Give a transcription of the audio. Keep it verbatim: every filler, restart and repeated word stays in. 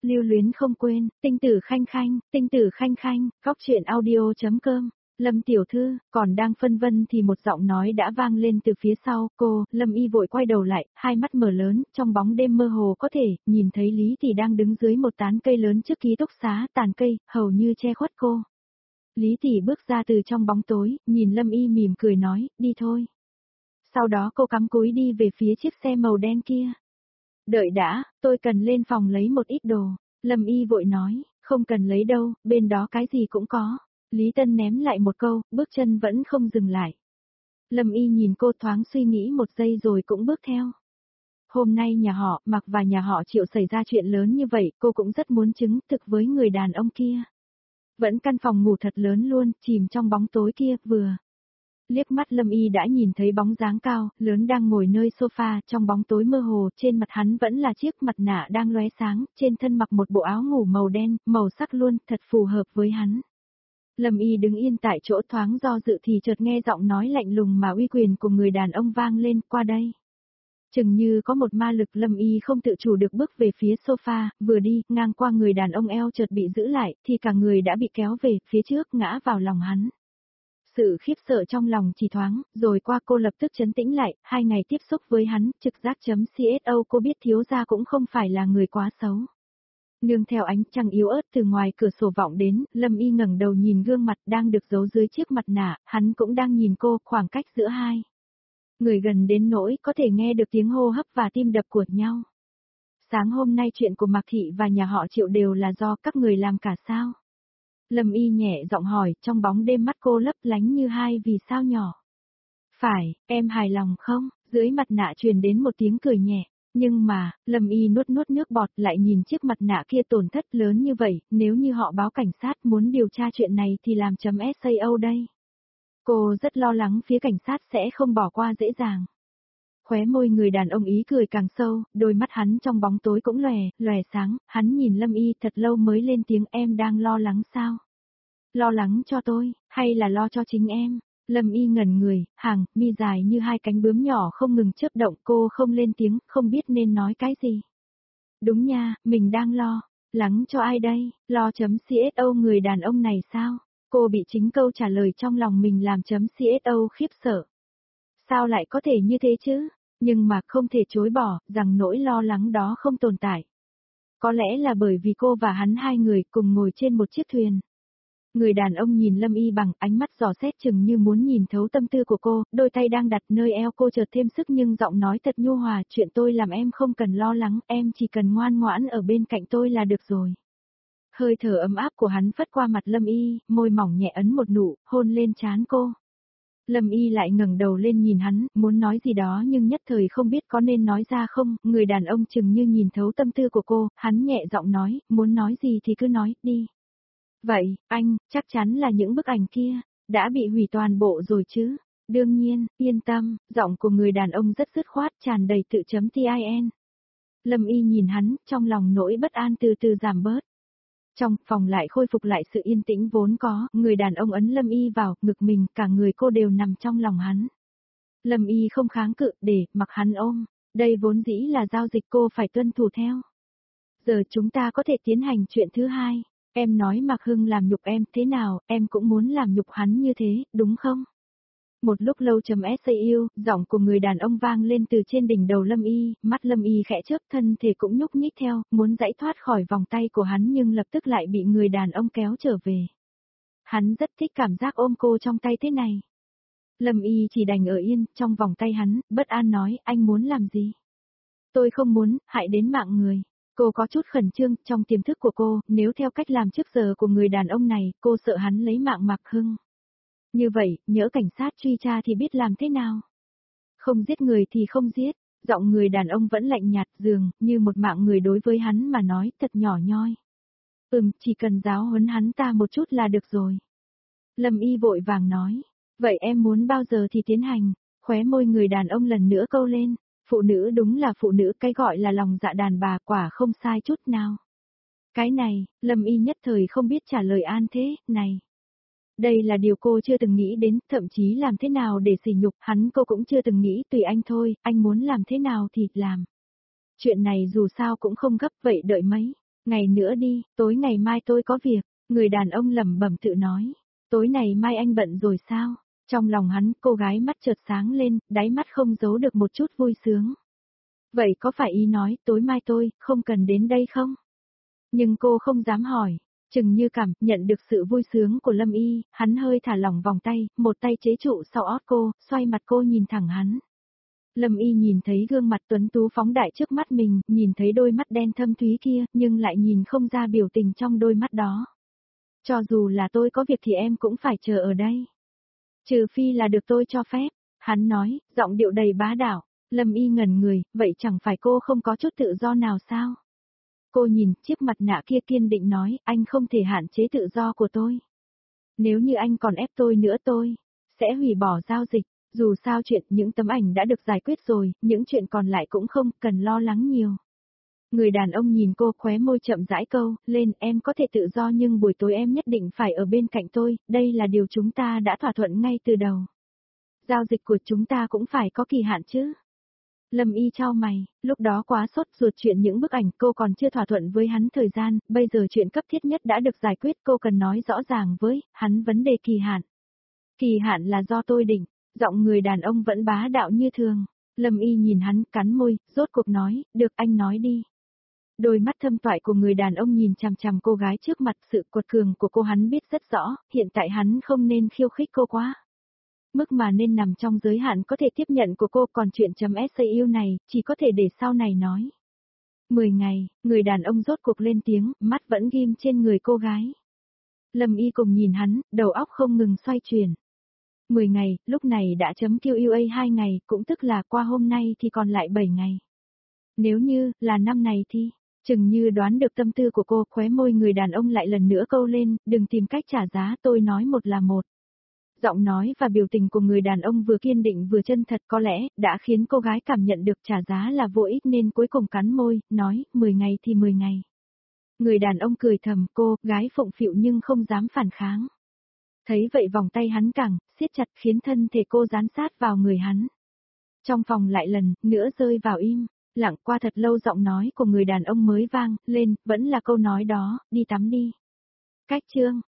lưu luyến không quên, tinh tử khanh khanh, tinh tử khanh khanh, góc truyện audio.com. Lâm tiểu thư, còn đang phân vân thì một giọng nói đã vang lên từ phía sau, cô, Lâm Y vội quay đầu lại, hai mắt mở lớn, trong bóng đêm mơ hồ có thể, nhìn thấy Lý Tỷ đang đứng dưới một tán cây lớn trước ký túc xá, tàn cây, hầu như che khuất cô. Lý Tỷ bước ra từ trong bóng tối, nhìn Lâm Y mỉm cười nói, đi thôi. Sau đó cô cắm cúi đi về phía chiếc xe màu đen kia. Đợi đã, tôi cần lên phòng lấy một ít đồ. Lâm Y vội nói, không cần lấy đâu, bên đó cái gì cũng có. Lý Tân ném lại một câu, bước chân vẫn không dừng lại. Lâm Y nhìn cô thoáng suy nghĩ một giây rồi cũng bước theo. Hôm nay nhà họ, Mạc và nhà họ Triệu xảy ra chuyện lớn như vậy, cô cũng rất muốn chứng thực với người đàn ông kia. Vẫn căn phòng ngủ thật lớn luôn, chìm trong bóng tối kia, vừa. Liếc mắt Lâm Y đã nhìn thấy bóng dáng cao, lớn đang ngồi nơi sofa, trong bóng tối mơ hồ, trên mặt hắn vẫn là chiếc mặt nạ đang lóe sáng, trên thân mặc một bộ áo ngủ màu đen, màu sắc luôn, thật phù hợp với hắn. Lâm Y đứng yên tại chỗ thoáng do dự thì chợt nghe giọng nói lạnh lùng mà uy quyền của người đàn ông vang lên, qua đây. Chừng như có một ma lực Lâm Y không tự chủ được bước về phía sofa, vừa đi, ngang qua người đàn ông eo chợt bị giữ lại, thì cả người đã bị kéo về, phía trước ngã vào lòng hắn. Sự khiếp sợ trong lòng chỉ thoáng, rồi qua cô lập tức trấn tĩnh lại, hai ngày tiếp xúc với hắn, trực giác.co cô biết thiếu gia cũng không phải là người quá xấu. Nương theo ánh trăng yếu ớt từ ngoài cửa sổ vọng đến, Lâm Y ngẩng đầu nhìn gương mặt đang được giấu dưới chiếc mặt nạ, hắn cũng đang nhìn cô, khoảng cách giữa hai người gần đến nỗi có thể nghe được tiếng hô hấp và tim đập của nhau. Sáng hôm nay chuyện của Mạc Thị và nhà họ Triệu đều là do các người làm cả sao? Lâm Y nhẹ giọng hỏi, trong bóng đêm mắt cô lấp lánh như hai vì sao nhỏ. Phải, em hài lòng không? Dưới mặt nạ truyền đến một tiếng cười nhẹ. Nhưng mà, Lâm Y nuốt nuốt nước bọt lại nhìn chiếc mặt nạ kia tổn thất lớn như vậy, nếu như họ báo cảnh sát muốn điều tra chuyện này thì làm chấm sao đây? Cô rất lo lắng phía cảnh sát sẽ không bỏ qua dễ dàng. Khóe môi người đàn ông ý cười càng sâu, đôi mắt hắn trong bóng tối cũng lòe, lòe sáng, hắn nhìn Lâm Y thật lâu mới lên tiếng, em đang lo lắng sao? Lo lắng cho tôi, hay là lo cho chính em? Lâm Y ngẩn người, hàng, mi dài như hai cánh bướm nhỏ không ngừng chớp động, cô không lên tiếng, không biết nên nói cái gì. Đúng nha, mình đang lo, lắng cho ai đây, lo chấm co người đàn ông này sao? Cô bị chính câu trả lời trong lòng mình làm chấm co khiếp sợ. Sao lại có thể như thế chứ? Nhưng mà không thể chối bỏ, rằng nỗi lo lắng đó không tồn tại. Có lẽ là bởi vì cô và hắn hai người cùng ngồi trên một chiếc thuyền. Người đàn ông nhìn Lâm Y bằng ánh mắt dò xét chừng như muốn nhìn thấu tâm tư của cô, đôi tay đang đặt nơi eo cô chợt thêm sức nhưng giọng nói thật nhu hòa, chuyện tôi làm em không cần lo lắng, em chỉ cần ngoan ngoãn ở bên cạnh tôi là được rồi. Hơi thở ấm áp của hắn phất qua mặt Lâm Y, môi mỏng nhẹ ấn một nụ, hôn lên trán cô. Lâm Y lại ngẩng đầu lên nhìn hắn, muốn nói gì đó nhưng nhất thời không biết có nên nói ra không, người đàn ông chừng như nhìn thấu tâm tư của cô, hắn nhẹ giọng nói, muốn nói gì thì cứ nói, đi. Vậy, anh, chắc chắn là những bức ảnh kia, đã bị hủy toàn bộ rồi chứ? Đương nhiên, yên tâm, giọng của người đàn ông rất dứt khoát, tràn đầy tự chấm tin. Lâm Y nhìn hắn, trong lòng nỗi bất an từ từ giảm bớt. Trong phòng lại khôi phục lại sự yên tĩnh vốn có, người đàn ông ấn Lâm Y vào, ngực mình, cả người cô đều nằm trong lòng hắn. Lâm Y không kháng cự, để, mặc hắn ôm, đây vốn dĩ là giao dịch cô phải tuân thủ theo. Giờ chúng ta có thể tiến hành chuyện thứ hai. Em nói Mạc Hưng làm nhục em thế nào, em cũng muốn làm nhục hắn như thế, đúng không? Một lúc lâu chấm sao, giọng của người đàn ông vang lên từ trên đỉnh đầu Lâm Y, mắt Lâm Y khẽ chớp, thân thể cũng nhúc nhích theo, muốn giãy thoát khỏi vòng tay của hắn nhưng lập tức lại bị người đàn ông kéo trở về. Hắn rất thích cảm giác ôm cô trong tay thế này. Lâm Y chỉ đành ở yên, trong vòng tay hắn, bất an nói, anh muốn làm gì? Tôi không muốn, hại đến mạng người. Cô có chút khẩn trương, trong tiềm thức của cô, nếu theo cách làm trước giờ của người đàn ông này, cô sợ hắn lấy mạng Mạc Hưng. Như vậy, nhỡ cảnh sát truy tra thì biết làm thế nào? Không giết người thì không giết, giọng người đàn ông vẫn lạnh nhạt dường, như một mạng người đối với hắn mà nói, thật nhỏ nhoi. Ừm, chỉ cần giáo huấn hắn ta một chút là được rồi. Lâm Y vội vàng nói, vậy em muốn bao giờ thì tiến hành, khóe môi người đàn ông lần nữa câu lên. Phụ nữ đúng là phụ nữ, cái gọi là lòng dạ đàn bà quả không sai chút nào. Cái này, Lâm Y nhất thời không biết trả lời an thế, này. Đây là điều cô chưa từng nghĩ đến, thậm chí làm thế nào để sỉ nhục hắn cô cũng chưa từng nghĩ, tùy anh thôi, anh muốn làm thế nào thì làm. Chuyện này dù sao cũng không gấp vậy đợi mấy Ngày nữa đi, tối ngày mai tôi có việc, người đàn ông lẩm bẩm tự nói. Tối này mai anh bận rồi sao? Trong lòng hắn, cô gái mắt chợt sáng lên, đáy mắt không giấu được một chút vui sướng. Vậy có phải ý nói tối mai tôi không cần đến đây không? Nhưng cô không dám hỏi. Chừng như cảm nhận được sự vui sướng của Lâm Y, hắn hơi thả lỏng vòng tay, một tay chế trụ sau ót cô, xoay mặt cô nhìn thẳng hắn. Lâm Y nhìn thấy gương mặt tuấn tú phóng đại trước mắt mình, nhìn thấy đôi mắt đen thâm thúy kia, nhưng lại nhìn không ra biểu tình trong đôi mắt đó. Cho dù là tôi có việc thì em cũng phải chờ ở đây. Trừ phi là được tôi cho phép, hắn nói, giọng điệu đầy bá đạo. Lâm Y ngẩn người, vậy chẳng phải cô không có chút tự do nào sao? Cô nhìn chiếc mặt nạ kia kiên định nói, anh không thể hạn chế tự do của tôi. Nếu như anh còn ép tôi nữa tôi sẽ hủy bỏ giao dịch. Dù sao chuyện những tấm ảnh đã được giải quyết rồi, những chuyện còn lại cũng không cần lo lắng nhiều. Người đàn ông nhìn cô khóe môi chậm rãi câu, lên em có thể tự do nhưng buổi tối em nhất định phải ở bên cạnh tôi, đây là điều chúng ta đã thỏa thuận ngay từ đầu. Giao dịch của chúng ta cũng phải có kỳ hạn chứ. Lâm Y chau mày, lúc đó quá sốt ruột chuyện những bức ảnh cô còn chưa thỏa thuận với hắn thời gian, bây giờ chuyện cấp thiết nhất đã được giải quyết cô cần nói rõ ràng với hắn vấn đề kỳ hạn. Kỳ hạn là do tôi định, giọng người đàn ông vẫn bá đạo như thường. Lâm Y nhìn hắn cắn môi, rốt cuộc nói, được anh nói đi. Đôi mắt thâm toại của người đàn ông nhìn chằm chằm cô gái trước mặt, sự quật cường của cô hắn biết rất rõ, hiện tại hắn không nên khiêu khích cô quá. Mức mà nên nằm trong giới hạn có thể tiếp nhận của cô, còn chuyện chấm sau này, chỉ có thể để sau này nói. Mười ngày, người đàn ông rốt cuộc lên tiếng, mắt vẫn ghim trên người cô gái. Lâm Y cùng nhìn hắn, đầu óc không ngừng xoay chuyển. Mười ngày, lúc này đã chấm quy a hai ngày, cũng tức là qua hôm nay thì còn lại bảy ngày. Nếu như, là năm này thì, chừng như đoán được tâm tư của cô, khóe môi người đàn ông lại lần nữa câu lên, đừng tìm cách trả giá, tôi nói một là một. Giọng nói và biểu tình của người đàn ông vừa kiên định vừa chân thật có lẽ, đã khiến cô gái cảm nhận được trả giá là vô ích nên cuối cùng cắn môi, nói, mười ngày thì mười ngày. Người đàn ông cười thầm, cô, gái phụng phịu nhưng không dám phản kháng. Thấy vậy vòng tay hắn càng siết chặt khiến thân thể cô dán sát vào người hắn. Trong phòng lại lần nữa rơi vào im, lặng qua thật lâu giọng nói của người đàn ông mới vang lên, vẫn là câu nói đó, đi tắm đi. Cách chương